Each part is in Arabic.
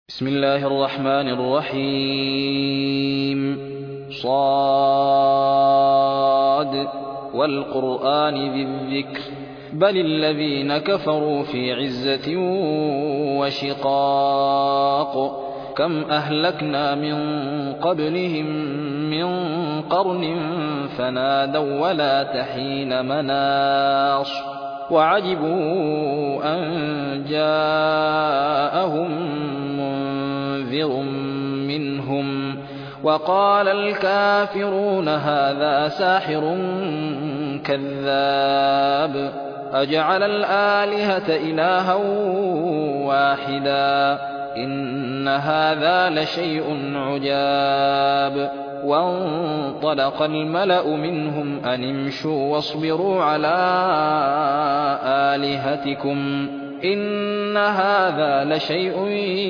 بسم الله الرحمن الرحيم صاد والقرآن ذي الذكر بل الذين كفروا في عزة وشقاق كم أهلكنا من قبلهم من قرن فنادوا ولا تحين مناص وعجبوا أن جاءهم منذر منهم وقال الكافرون هذا ساحر كذاب أجعل الآلهة إلها واحدا إن هذا لشيء عجاب وانطلق الملأ منهم أن امشوا واصبروا على آلهتكم إن هذا لشيء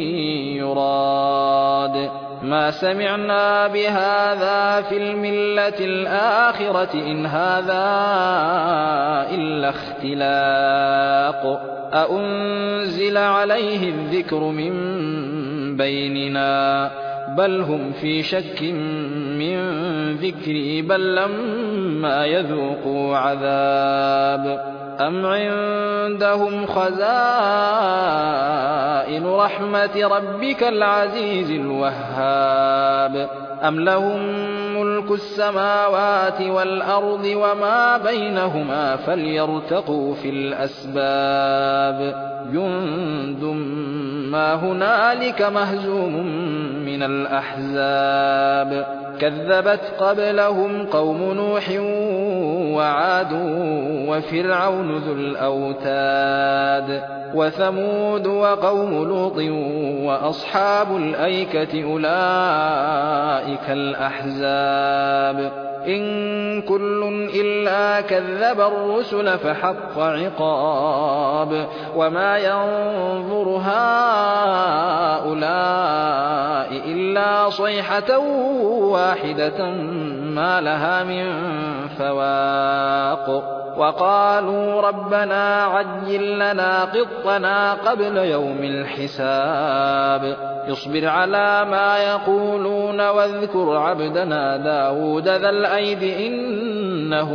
يراد ما سمعنا بهذا في الملة الآخرة إن هذا إلا اختلاق أأنزل عليه الذكر من بيننا بل هم في شك من ذكري بل لما يذوقوا عذاب أم عندهم خزائن رحمة ربك العزيز الوهاب أم لهم ملك السماوات والأرض وما بينهما فليرتقوا في الأسباب جند ما هنالك مهزوم من الأحزاب كذبت قبلهم قوم نوح وعاد وفرعون ذو الأوتاد وثمود وقوم لوط وأصحاب الأيكة أولئك الأحزاب إن كل إلا كذب الرسل فحق عقاب وما ينظر هؤلاء إلا صيحة واحدة ما لها من فواق وقالوا ربنا عجل لنا قطنا قبل يوم الحساب اصبر على ما يقولون واذكر عبدنا داود ذا الأيد إنه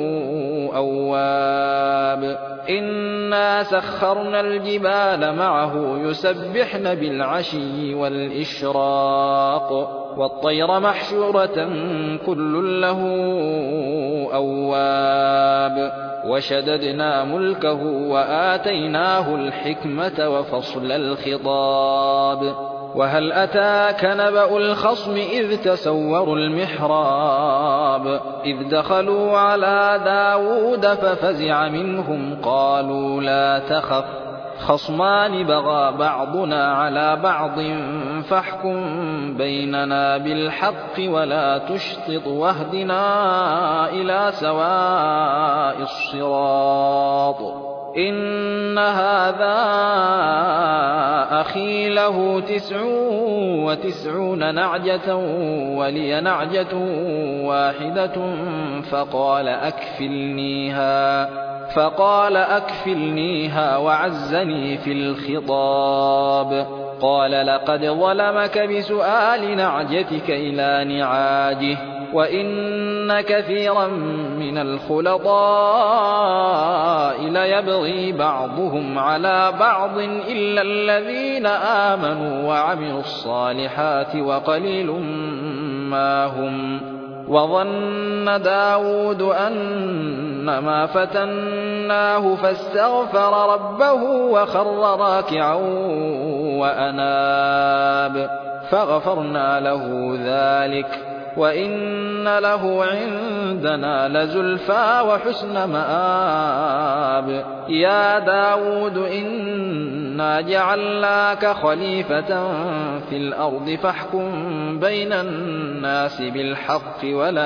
أواب إنا سخرنا الجبال معه يسبحن بالعشي والإشراق والطير محشورة كل له أواب وشددنا ملكه وآتيناه الحكمة وفصل الخطاب وهل أتاك نبأ الخصم إذ تسوروا المحراب إذ دخلوا على داود ففزع منهم قالوا لا تخف خصمان بغى بعضنا على بعض فاحكم بيننا بالحق ولا تشطط واهدنا إلى سواء الصراط إن هذا أخي له 99 نعجة ولي نعجة واحدة فقال أكفلنيها وعزني في الخطاب قال لقد ظلمك بسؤال نعجتك إلى نعاجه وإن كثيرا من الخلطاء ليبغي بعضهم على بعض إلا الذين آمنوا وعملوا الصالحات وقليل ما هم وظن داود أنما فتناه فاستغفر ربه وخر راكعا وأناب فغفرنا له ذلك وإن له عندنا لزلفى وحسن مآب يا داود إنا جعلناك خليفة في الأرض فاحكم بين الناس بالحق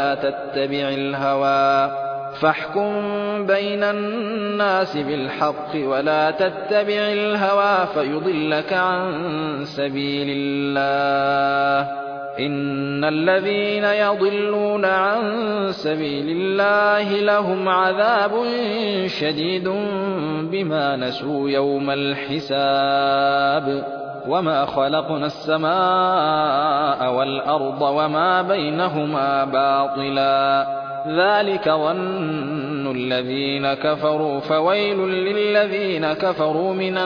ولا تتبع الهوى فيضلك عن سبيل الله إن الذين يضلون عن سبيل الله لهم عذاب شديد بما نسوا يوم الحساب وما خلقنا السماء والأرض وما بينهما باطلا ذلك ظن الذين كفروا فويل للذين كفروا من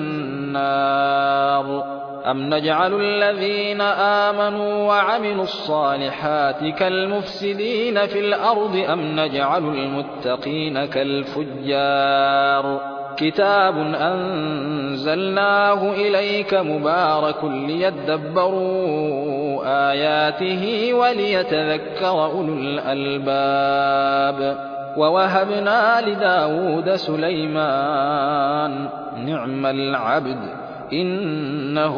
النار أم نجعل الذين آمنوا وعملوا الصالحات كالمفسدين في الأرض أم نجعل المتقين كالفجار كتاب أنزلناه إليك مبارك ليدبروا آياته وليتذكر أولو الألباب ووهبنا لداود سليمان نعم العبد إنه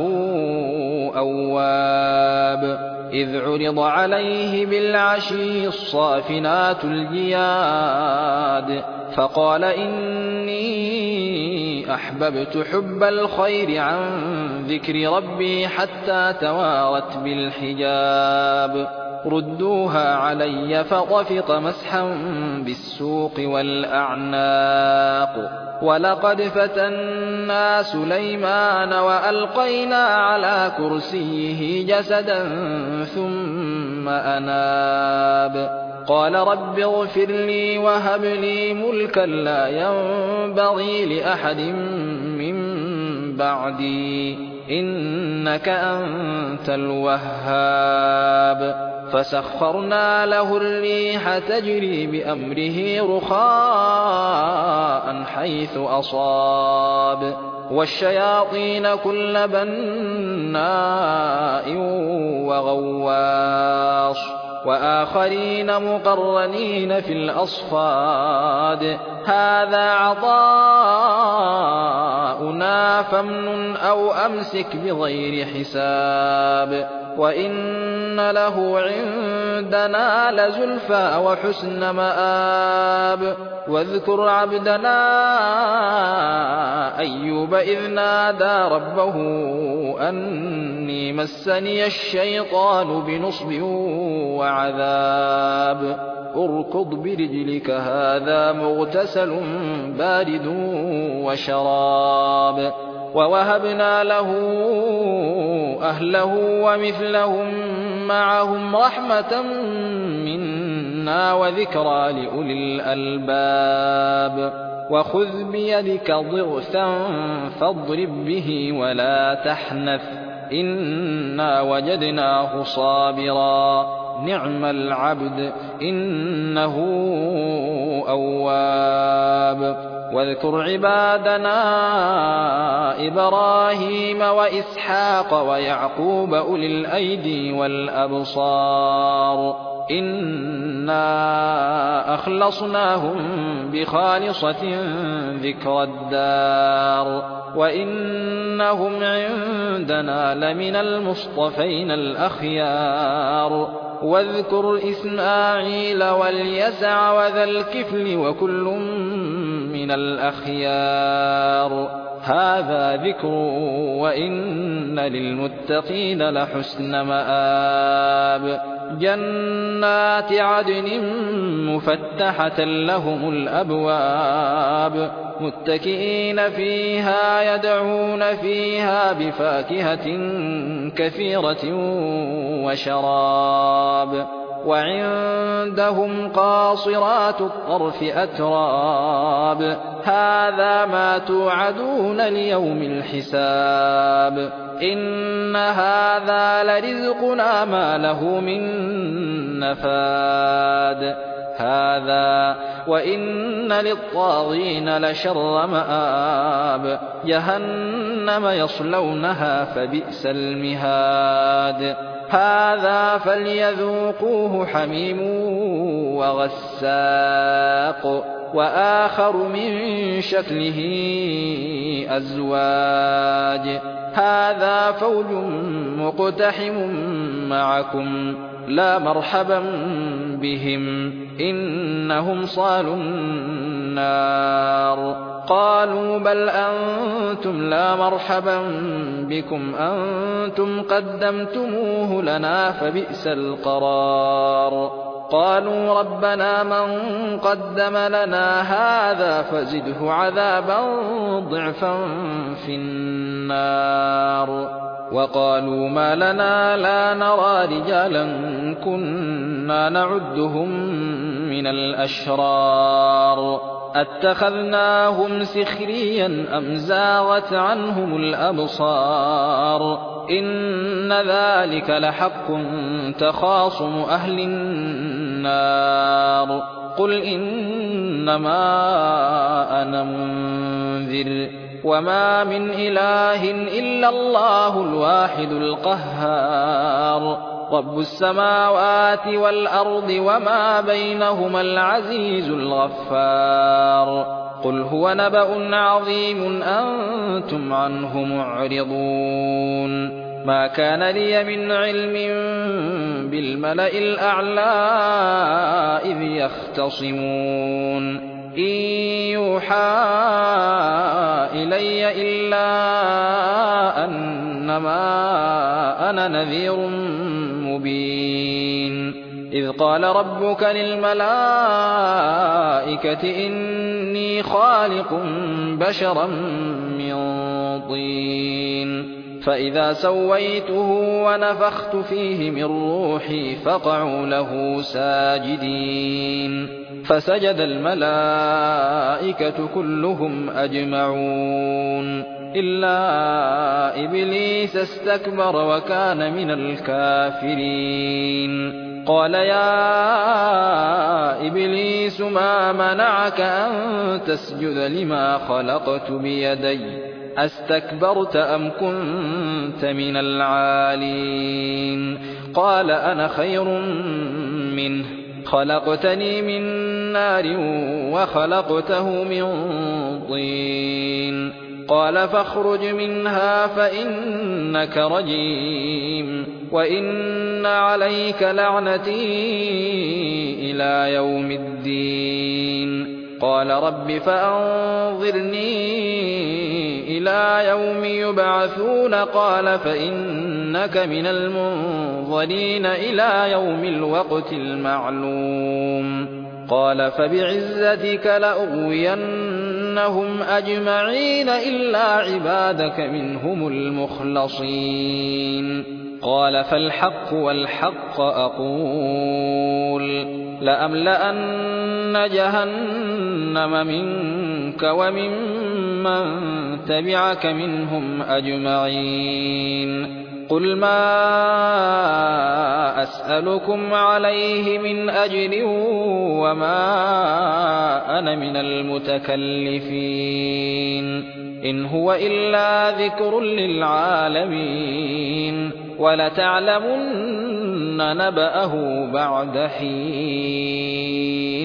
أواب إذ عرض عليه بالعشي الصافنات الجياد فقال إني أحببت حب الخير عن ذكر ربي حتى توارت بالحجاب ردوها علي فطفق مسحا بالسوق والأعناق ولقد فتنا سليمان وألقينا على كرسيه جسدا ثم أناب قال رب اغفر لي وهب لي ملكا لا ينبغي لأحد من بعدي إنك أنت الوهاب فسخرنا له الريح تجري بأمره رخاء حيث أصاب والشياطين كل بناء وغواص وآخرين مقرنين في الأصفاد هذا عطاؤنا فامنن أو أمسك بغير حساب وإن له عندنا لزلفى وحسن مآب واذكر عبدنا أيوب إذ نادى ربه أني مسني الشيطان بنصب وعذاب اركض برجلك هذا مغتسل بارد وشراب ووهبنا له أهله ومثلهم معهم رحمة منا وذكرى لأولي الألباب وخذ بيدك ضغثا فاضرب به ولا تحنث إنا وجدناه صابرا نعم العبد إنه أواب واذكر عبادنا إبراهيم وإسحاق ويعقوب أولي الأيدي والأبصار إنا أخلصناهم بخالصة ذكر الدار وإنهم عندنا لمن المصطفين الأخيار واذكر إسماعيل واليسع وذا الكفل وكل من الأخيار هذا ذكر وإن للمتقين لحسن مآب جنات عدن مفتحة لهم الأبواب متكئين فيها يدعون فيها بفاكهة كثيرة وشراب وعندهم قاصرات الطرف أتراب هذا ما توعدون ليوم الحساب إن هذا لرزقنا ما له من نفاد هذا وإن للطاغين لشر مآب جهنم يصلونها فبئس المهاد هذا فليذوقوه حميم وغساق وآخر من شكله أزواج هذا فوج مقتحم معكم لا مرحبا بهم إنهم صالوا النار قالوا بل أنتم لا مرحبا بكم أنتم قدمتموه لنا فبئس القرار قالوا ربنا من قدم لنا هذا فزده عذابا ضعفا في النار. وقالوا ما لنا لا نرى رجالا كنا نعدهم من الأشرار أتخذناهم سخريا أم زاغت عنهم الأبصار إن ذلك لحق تخاصم أهل النار قل إنما أنا منذر وما من إله إلا الله الواحد القهار رب السماوات والأرض وما بينهما العزيز الغفار قل هو نبأ عظيم أنتم عنه معرضون ما كان لي من علم بالملأ الأعلى إذ يختصمون إن يوحى إلي إلا أنما أنا نذير مبين إذ قال ربك للملائكة إني خالق بشرا من طين فإذا سويته ونفخت فيه من روحي فقعوا له ساجدين فسجد الملائكة كلهم أجمعون إلا إبليس استكبر وكان من الكافرين قال يا إبليس ما منعك أن تسجد لما خلقت بيدي أستكبرت أم كنت من العالين قال أنا خير منه خلقتني من نار وخلقته من طين قال فاخرج منها فإنك رجيم وإن عليك لعنتي إلى يوم الدين قال رب فأنظرني إلى يوم يبعثون قال فإنك من المنظرين إلى يوم الوقت المعلوم قال فبعزتك لأغوينهم أجمعين إلا عبادك منهم المخلصين قال فالحق والحق أقول لأملأن جهنم منك وممن تبعك منهم أجمعين قل ما أسألكم عليه من أجر وما أنا من المتكلفين إن هو إلا ذكر للعالمين ولتعلمن نبأه بعد حين